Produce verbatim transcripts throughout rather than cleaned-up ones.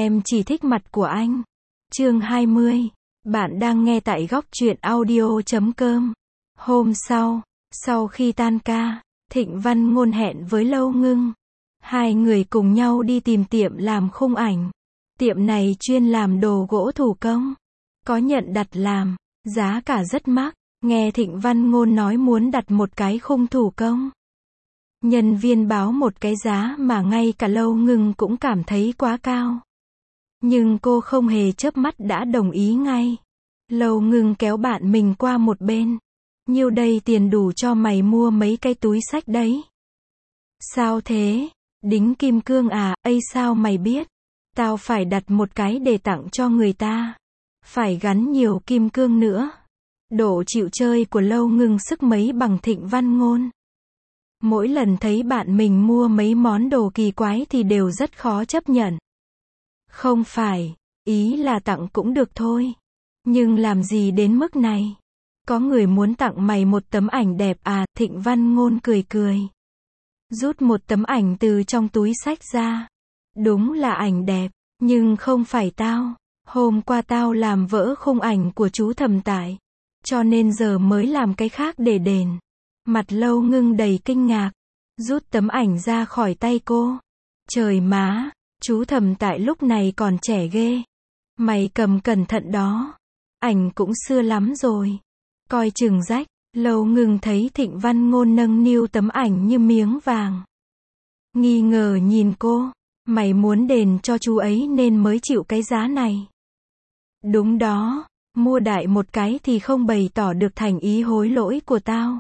Em chỉ thích mặt của anh. Chương hai mươi. Bạn đang nghe tại góc truyện audio chấm com. Hôm sau, sau khi tan ca, Thịnh Văn Ngôn hẹn với Lâu Ngưng. Hai người cùng nhau đi tìm tiệm làm khung ảnh. Tiệm này chuyên làm đồ gỗ thủ công. Có nhận đặt làm, giá cả rất mắc. Nghe Thịnh Văn Ngôn nói muốn đặt một cái khung thủ công. Nhân viên báo một cái giá mà ngay cả Lâu Ngưng cũng cảm thấy quá cao. Nhưng cô không hề chớp mắt đã đồng ý ngay. Lâu Ngưng kéo bạn mình qua một bên. Nhiêu đây tiền đủ cho mày mua mấy cái túi xách đấy. Sao thế? Đính kim cương à? Ây sao mày biết? Tao phải đặt một cái để tặng cho người ta. Phải gắn nhiều kim cương nữa. Độ chịu chơi của Lâu Ngưng sức mấy bằng Thịnh Văn Ngôn. Mỗi lần thấy bạn mình mua mấy món đồ kỳ quái thì đều rất khó chấp nhận. Không phải, ý là tặng cũng được thôi. Nhưng làm gì đến mức này? Có người muốn tặng mày một tấm ảnh đẹp à? Thịnh Văn Ngôn cười cười. Rút một tấm ảnh từ trong túi xách ra. Đúng là ảnh đẹp, nhưng không phải tao. Hôm qua tao làm vỡ khung ảnh của chú Thẩm Tại. Cho nên giờ mới làm cái khác để đền. Mặt Lâu Ngưng đầy kinh ngạc. Rút tấm ảnh ra khỏi tay cô. Trời má, chú Thẩm Tại lúc này còn trẻ ghê. Mày cầm cẩn thận đó. Ảnh cũng xưa lắm rồi. Coi chừng rách. Lâu Ngưng thấy Thịnh Văn Ngôn nâng niu tấm ảnh như miếng vàng. Nghi ngờ nhìn cô. Mày muốn đền cho chú ấy nên mới chịu cái giá này. Đúng đó. Mua đại một cái thì không bày tỏ được thành ý hối lỗi của tao.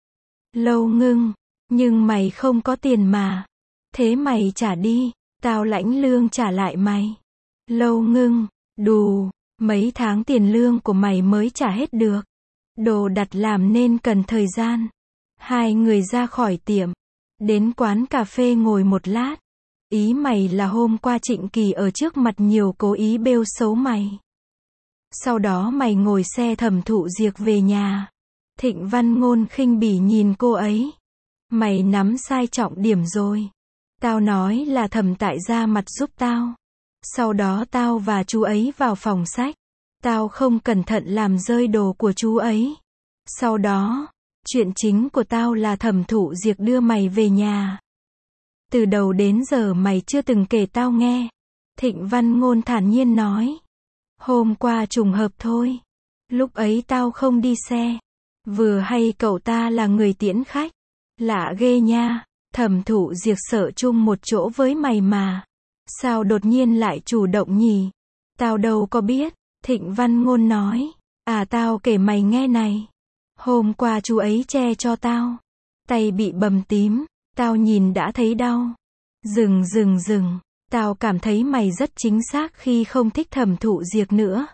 Lâu Ngưng. Nhưng mày không có tiền mà. Thế mày trả đi. Tao lãnh lương trả lại mày. Lâu Ngưng. Đù. Mấy tháng tiền lương của mày mới trả hết được. Đồ đặt làm nên cần thời gian. Hai người ra khỏi tiệm. Đến quán cà phê ngồi một lát. Ý mày là hôm qua Trịnh Kỳ ở trước mặt nhiều cố ý bêu xấu mày. Sau đó mày ngồi xe Thẩm Thụ Diệc về nhà. Thịnh Văn Ngôn khinh bỉ nhìn cô ấy. Mày nắm sai trọng điểm rồi. Tao nói là Thẩm Tại ra mặt giúp tao. Sau đó tao và chú ấy vào phòng sách. Tao không cẩn thận làm rơi đồ của chú ấy. Sau đó, chuyện chính của tao là Thẩm Thụ Diệc đưa mày về nhà. Từ đầu đến giờ mày chưa từng kể tao nghe. Thịnh Văn Ngôn thản nhiên nói. Hôm qua trùng hợp thôi. Lúc ấy tao không đi xe. Vừa hay cậu ta là người tiễn khách. Lạ ghê nha. Thẩm Thụ Diệc sợ chung một chỗ với mày mà. Sao đột nhiên lại chủ động nhỉ? Tao đâu có biết. Thịnh Văn Ngôn nói. À tao kể mày nghe này. Hôm qua chú ấy che cho tao. Tay bị bầm tím. Tao nhìn đã thấy đau. Dừng dừng dừng. Tao cảm thấy mày rất chính xác khi không thích Thẩm Thụ Diệc nữa.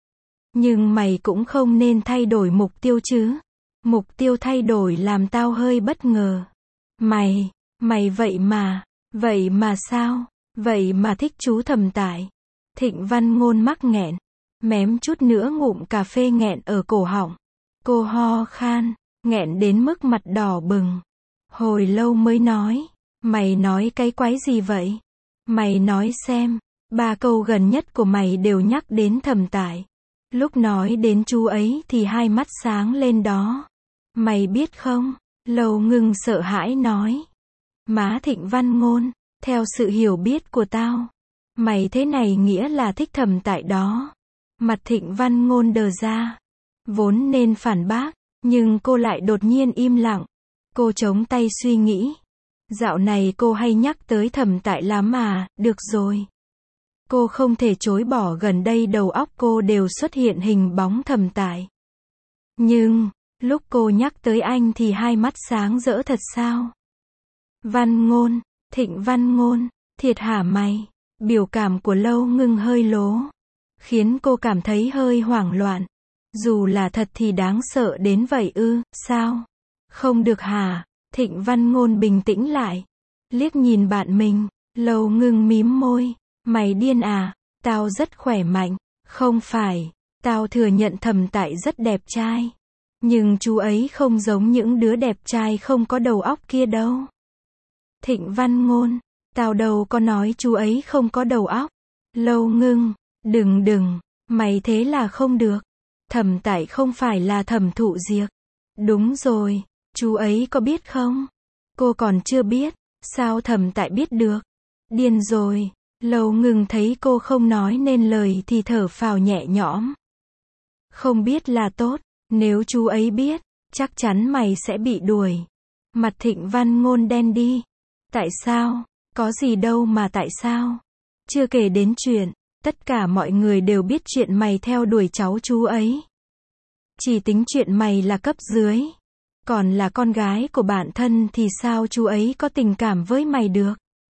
Nhưng mày cũng không nên thay đổi mục tiêu chứ. Mục tiêu thay đổi làm tao hơi bất ngờ. Mày, mày vậy mà, vậy mà sao? Vậy mà thích chú Thẩm Tại. Thịnh Văn Ngôn mắc nghẹn. Mém chút nữa ngụm cà phê nghẹn ở cổ họng. Cô ho khan, nghẹn đến mức mặt đỏ bừng. Hồi lâu mới nói. Mày nói cái quái gì vậy? Mày nói xem. Ba câu gần nhất của mày đều nhắc đến Thẩm Tại. Lúc nói đến chú ấy thì hai mắt sáng lên đó. Mày biết không? Lâu Ngưng sợ hãi nói. Má Thịnh Văn Ngôn, theo sự hiểu biết của tao, mày thế này nghĩa là thích Thẩm Tại đó. Mặt Thịnh Văn Ngôn đờ ra. Vốn nên phản bác, nhưng cô lại đột nhiên im lặng. Cô chống tay suy nghĩ. Dạo này cô hay nhắc tới Thẩm Tại lắm à? Được rồi. Cô không thể chối bỏ gần đây đầu óc cô đều xuất hiện hình bóng Thẩm Tại. Nhưng, lúc cô nhắc tới anh thì hai mắt sáng rỡ thật sao? Văn Ngôn, Thịnh Văn Ngôn, thiệt hả mày? Biểu cảm của Lâu Ngưng hơi lố. Khiến cô cảm thấy hơi hoảng loạn. Dù là thật thì đáng sợ đến vậy ư? Sao? Không được hả? Thịnh Văn Ngôn bình tĩnh lại. Liếc nhìn bạn mình. Lâu Ngưng mím môi. Mày điên à? Tao rất khỏe mạnh. Không phải. Tao thừa nhận Thẩm Tại rất đẹp trai. Nhưng chú ấy không giống những đứa đẹp trai không có đầu óc kia đâu. Thịnh Văn Ngôn. Tao đâu có nói chú ấy không có đầu óc. Lâu Ngưng, đừng đừng, mày thế là không được. Thẩm Tại không phải là Thẩm Thụ Diệp. Đúng rồi, chú ấy có biết không? Cô còn chưa biết, sao Thẩm Tại biết được? Điên rồi. Lâu Ngưng thấy cô không nói nên lời thì thở phào nhẹ nhõm. Không biết là tốt, nếu chú ấy biết, chắc chắn mày sẽ bị đuổi. Mặt Thịnh Văn Ngôn đen đi. Tại sao? Có gì đâu mà tại sao? Chưa kể đến chuyện, tất cả mọi người đều biết chuyện mày theo đuổi cháu chú ấy. Chỉ tính chuyện mày là cấp dưới. Còn là con gái của bạn thân thì sao chú ấy có tình cảm với mày được?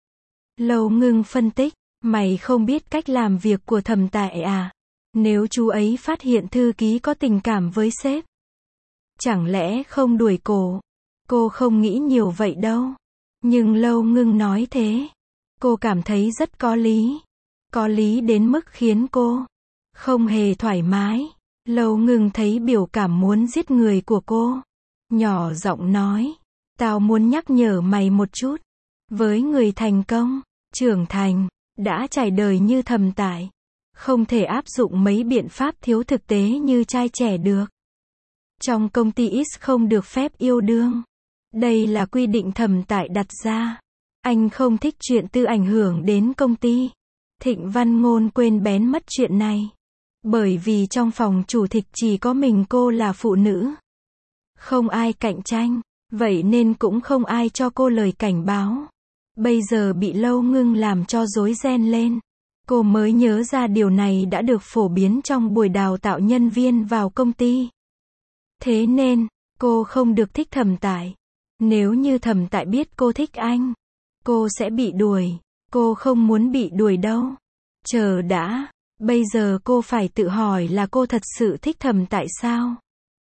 Lâu Ngưng phân tích, mày không biết cách làm việc của Thẩm Tại à? Nếu chú ấy phát hiện thư ký có tình cảm với sếp, chẳng lẽ không đuổi cổ? Cô không nghĩ nhiều vậy đâu. Nhưng Lâu Ngưng nói thế, cô cảm thấy rất có lý. Có lý đến mức khiến cô không hề thoải mái. Lâu Ngưng thấy biểu cảm muốn giết người của cô. Nhỏ giọng nói, tao muốn nhắc nhở mày một chút. Với người thành công, trưởng thành, đã trải đời như Thẩm Tại, không thể áp dụng mấy biện pháp thiếu thực tế như trai trẻ được. Trong công ty X không được phép yêu đương. Đây là quy định Thẩm Tại đặt ra. Anh không thích chuyện tư ảnh hưởng đến công ty. Thịnh Văn Ngôn quên bén mất chuyện này. Bởi vì trong phòng chủ tịch chỉ có mình cô là phụ nữ. Không ai cạnh tranh, vậy nên cũng không ai cho cô lời cảnh báo. Bây giờ bị Lâu Ngưng làm cho rối ren lên. Cô mới nhớ ra điều này đã được phổ biến trong buổi đào tạo nhân viên vào công ty. Thế nên, cô không được thích Thẩm Tại. Nếu như Thẩm Tại biết cô thích anh, cô sẽ bị đuổi. Cô không muốn bị đuổi đâu. Chờ đã, bây giờ cô phải tự hỏi là cô thật sự thích Thẩm Tại sao?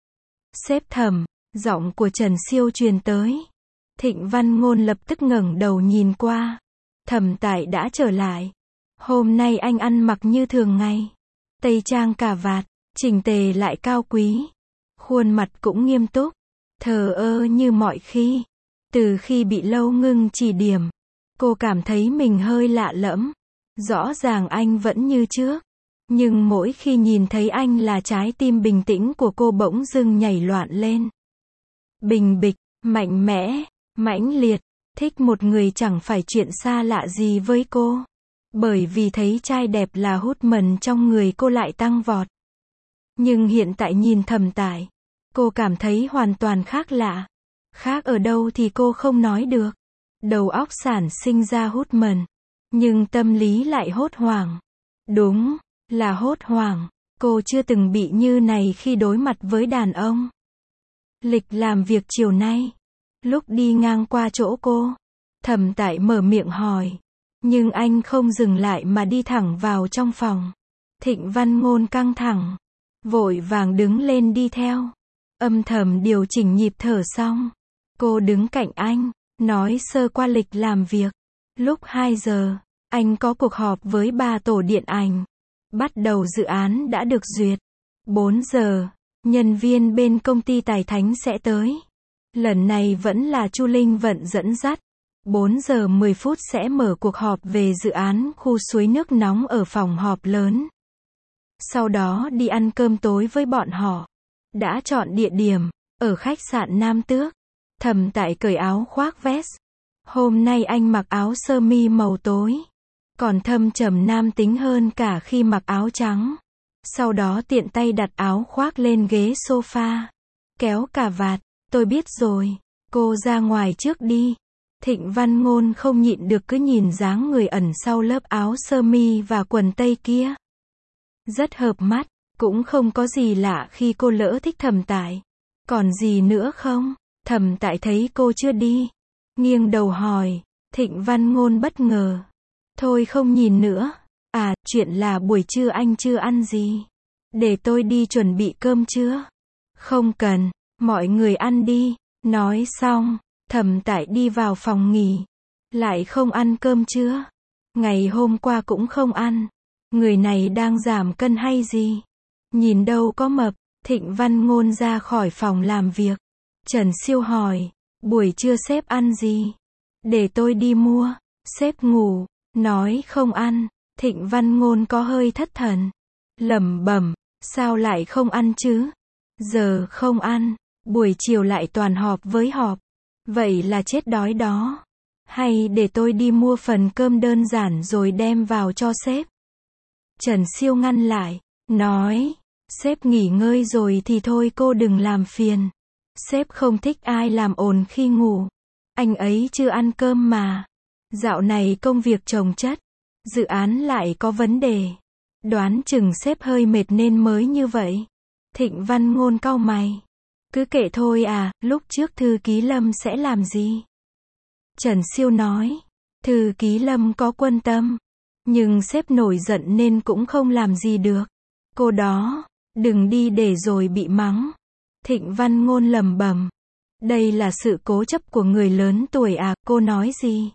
Sếp Thẩm, giọng của Trần Siêu truyền tới. Thịnh Văn Ngôn lập tức ngẩng đầu nhìn qua. Thẩm Tại đã trở lại. Hôm nay anh ăn mặc như thường ngày. Tây trang cà vạt, chỉnh tề lại cao quý. Khuôn mặt cũng nghiêm túc, thờ ơ như mọi khi. Từ khi bị Lâu Ngưng chỉ điểm, cô cảm thấy mình hơi lạ lẫm. Rõ ràng anh vẫn như trước. Nhưng mỗi khi nhìn thấy anh là trái tim bình tĩnh của cô bỗng dưng nhảy loạn lên. Bình bịch, mạnh mẽ, mãnh liệt, thích một người chẳng phải chuyện xa lạ gì với cô. Bởi vì thấy trai đẹp là hút mần trong người cô lại tăng vọt. Nhưng hiện tại nhìn Thẩm Tại, cô cảm thấy hoàn toàn khác lạ. Khác ở đâu thì cô không nói được. Đầu óc sản sinh ra hút mần, nhưng tâm lý lại hốt hoảng. Đúng, là hốt hoảng. Cô chưa từng bị như này khi đối mặt với đàn ông. Lịch làm việc chiều nay, lúc đi ngang qua chỗ cô, Thẩm Tại mở miệng hỏi. Nhưng anh không dừng lại mà đi thẳng vào trong phòng. Thịnh Văn Ngôn căng thẳng, vội vàng đứng lên đi theo. Âm thầm điều chỉnh nhịp thở xong, cô đứng cạnh anh, nói sơ qua lịch làm việc. Lúc hai giờ, anh có cuộc họp với ba tổ điện ảnh. Bắt đầu dự án đã được duyệt. bốn giờ, nhân viên bên công ty Tài Thánh sẽ tới. Lần này vẫn là Chu Linh Vận dẫn dắt. bốn giờ mười phút sẽ mở cuộc họp về dự án khu suối nước nóng ở phòng họp lớn. Sau đó đi ăn cơm tối với bọn họ. Đã chọn địa điểm, ở khách sạn Nam Tước. Thẩm Tại cởi áo khoác vest. Hôm nay anh mặc áo sơ mi màu tối. Còn thâm trầm nam tính hơn cả khi mặc áo trắng. Sau đó tiện tay đặt áo khoác lên ghế sofa. Kéo cà vạt, tôi biết rồi, cô ra ngoài trước đi. Thịnh Văn Ngôn không nhịn được cứ nhìn dáng người ẩn sau lớp áo sơ mi và quần tây kia. Rất hợp mắt, cũng không có gì lạ khi cô lỡ thích Thẩm Tại. Còn gì nữa không? Thẩm Tại thấy cô chưa đi, nghiêng đầu hỏi. Thịnh Văn Ngôn bất ngờ. Thôi không nhìn nữa. À, chuyện là buổi trưa anh chưa ăn gì. Để tôi đi chuẩn bị cơm trưa. Không cần, mọi người ăn đi. Nói xong, Thẩm Tại đi vào phòng nghỉ. Lại không ăn cơm trưa. Ngày hôm qua cũng không ăn. Người này đang giảm cân hay gì? Nhìn đâu có mập. Thịnh Văn Ngôn ra khỏi phòng làm việc. Trần Siêu hỏi, buổi trưa sếp ăn gì? Để tôi đi mua. Sếp ngủ, nói không ăn. Thịnh Văn Ngôn có hơi thất thần. Lẩm bẩm, sao lại không ăn chứ? Giờ không ăn, buổi chiều lại toàn họp với họp. Vậy là chết đói đó. Hay để tôi đi mua phần cơm đơn giản rồi đem vào cho sếp. Trần Siêu ngăn lại, nói, sếp nghỉ ngơi rồi thì thôi cô đừng làm phiền. Sếp không thích ai làm ồn khi ngủ. Anh ấy chưa ăn cơm mà. Dạo này công việc chồng chất, dự án lại có vấn đề. Đoán chừng sếp hơi mệt nên mới như vậy. Thịnh Văn Ngôn cau mày. Cứ kệ thôi à, lúc trước thư ký Lâm sẽ làm gì? Trần Siêu nói, thư ký Lâm có quân tâm. Nhưng sếp nổi giận nên cũng không làm gì được. Cô đó, đừng đi để rồi bị mắng. Thịnh Văn Ngôn lẩm bẩm. Đây là sự cố chấp của người lớn tuổi à, cô nói gì?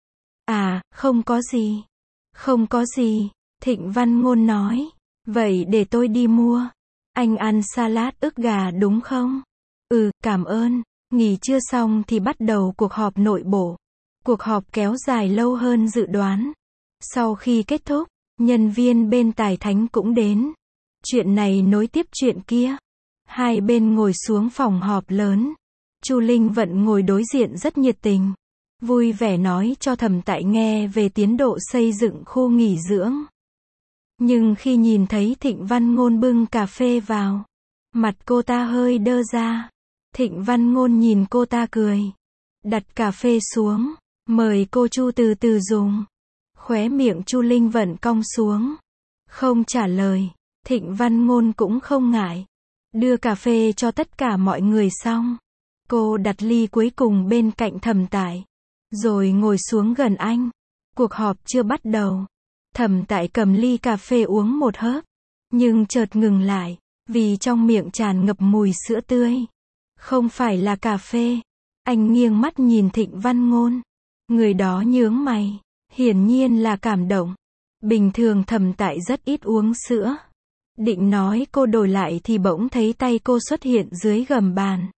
À, không có gì. Không có gì, Thịnh Văn Ngôn nói. Vậy để tôi đi mua. Anh ăn salad ức gà đúng không? Ừ, cảm ơn. Nghỉ trưa xong thì bắt đầu cuộc họp nội bộ. Cuộc họp kéo dài lâu hơn dự đoán. Sau khi kết thúc, nhân viên bên Tài Thánh cũng đến. Chuyện này nối tiếp chuyện kia. Hai bên ngồi xuống phòng họp lớn. Chu Linh Vận ngồi đối diện rất nhiệt tình. Vui vẻ nói cho Thẩm Tại nghe về tiến độ xây dựng khu nghỉ dưỡng. Nhưng khi nhìn thấy Thịnh Văn Ngôn bưng cà phê vào, mặt cô ta hơi đơ ra. Thịnh Văn Ngôn nhìn cô ta cười. Đặt cà phê xuống. Mời cô Chu từ từ dùng. Khóe miệng Chu Linh Vận cong xuống. Không trả lời. Thịnh Văn Ngôn cũng không ngại. Đưa cà phê cho tất cả mọi người xong. Cô đặt ly cuối cùng bên cạnh Thẩm Tại. Rồi ngồi xuống gần anh. Cuộc họp chưa bắt đầu. Thẩm Tại cầm ly cà phê uống một hớp. Nhưng chợt ngừng lại. Vì trong miệng tràn ngập mùi sữa tươi. Không phải là cà phê. Anh nghiêng mắt nhìn Thịnh Văn Ngôn. Người đó nhướng mày. Hiển nhiên là cảm động. Bình thường Thẩm Tại rất ít uống sữa. Định nói cô đổi lại thì bỗng thấy tay cô xuất hiện dưới gầm bàn.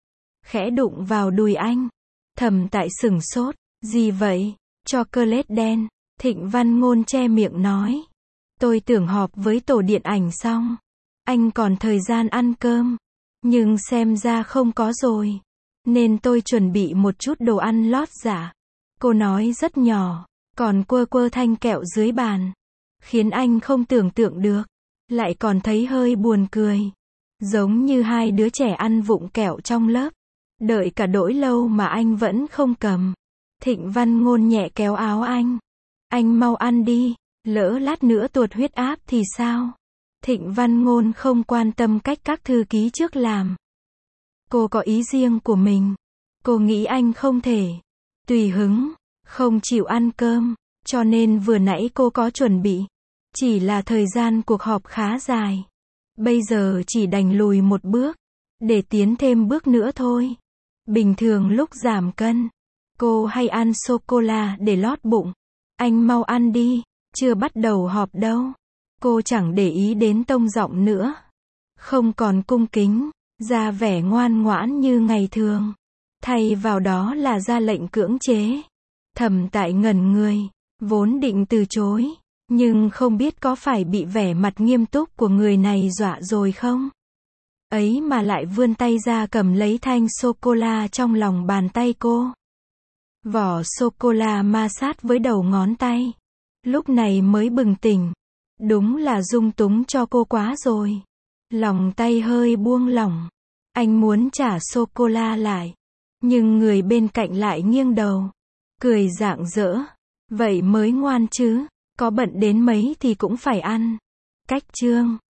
Khẽ đụng vào đùi anh. Thẩm Tại sửng sốt. Gì vậy? Chocolate đen. Thịnh Văn Ngôn che miệng nói. Tôi tưởng họp với tổ điện ảnh xong. Anh còn thời gian ăn cơm. Nhưng xem ra không có rồi. Nên tôi chuẩn bị một chút đồ ăn lót dạ. Cô nói rất nhỏ. Còn quơ quơ thanh kẹo dưới bàn. Khiến anh không tưởng tượng được. Lại còn thấy hơi buồn cười. Giống như hai đứa trẻ ăn vụng kẹo trong lớp. Đợi cả đỗi lâu mà anh vẫn không cầm. Thịnh Văn Ngôn nhẹ kéo áo anh. Anh mau ăn đi. Lỡ lát nữa tuột huyết áp thì sao? Thịnh Văn Ngôn không quan tâm cách các thư ký trước làm. Cô có ý riêng của mình. Cô nghĩ anh không thể. Tùy hứng. Không chịu ăn cơm. Cho nên vừa nãy cô có chuẩn bị. Chỉ là thời gian cuộc họp khá dài. Bây giờ chỉ đành lùi một bước. Để tiến thêm bước nữa thôi. Bình thường lúc giảm cân. Cô hay ăn sô-cô-la để lót bụng. Anh mau ăn đi. Chưa bắt đầu họp đâu. Cô chẳng để ý đến tông giọng nữa. Không còn cung kính. Ra vẻ ngoan ngoãn như ngày thường. Thay vào đó là ra lệnh cưỡng chế. Thẩm Tại ngẩn người. Vốn định từ chối. Nhưng không biết có phải bị vẻ mặt nghiêm túc của người này dọa rồi không? Ấy mà lại vươn tay ra cầm lấy thanh sô-cô-la trong lòng bàn tay cô. Vỏ sô-cô-la ma sát với đầu ngón tay. Lúc này mới bừng tỉnh. Đúng là dung túng cho cô quá rồi. Lòng tay hơi buông lỏng. Anh muốn trả sô-cô-la lại. Nhưng người bên cạnh lại nghiêng đầu. Cười rạng rỡ. Vậy mới ngoan chứ. Có bận đến mấy thì cũng phải ăn. Cách chương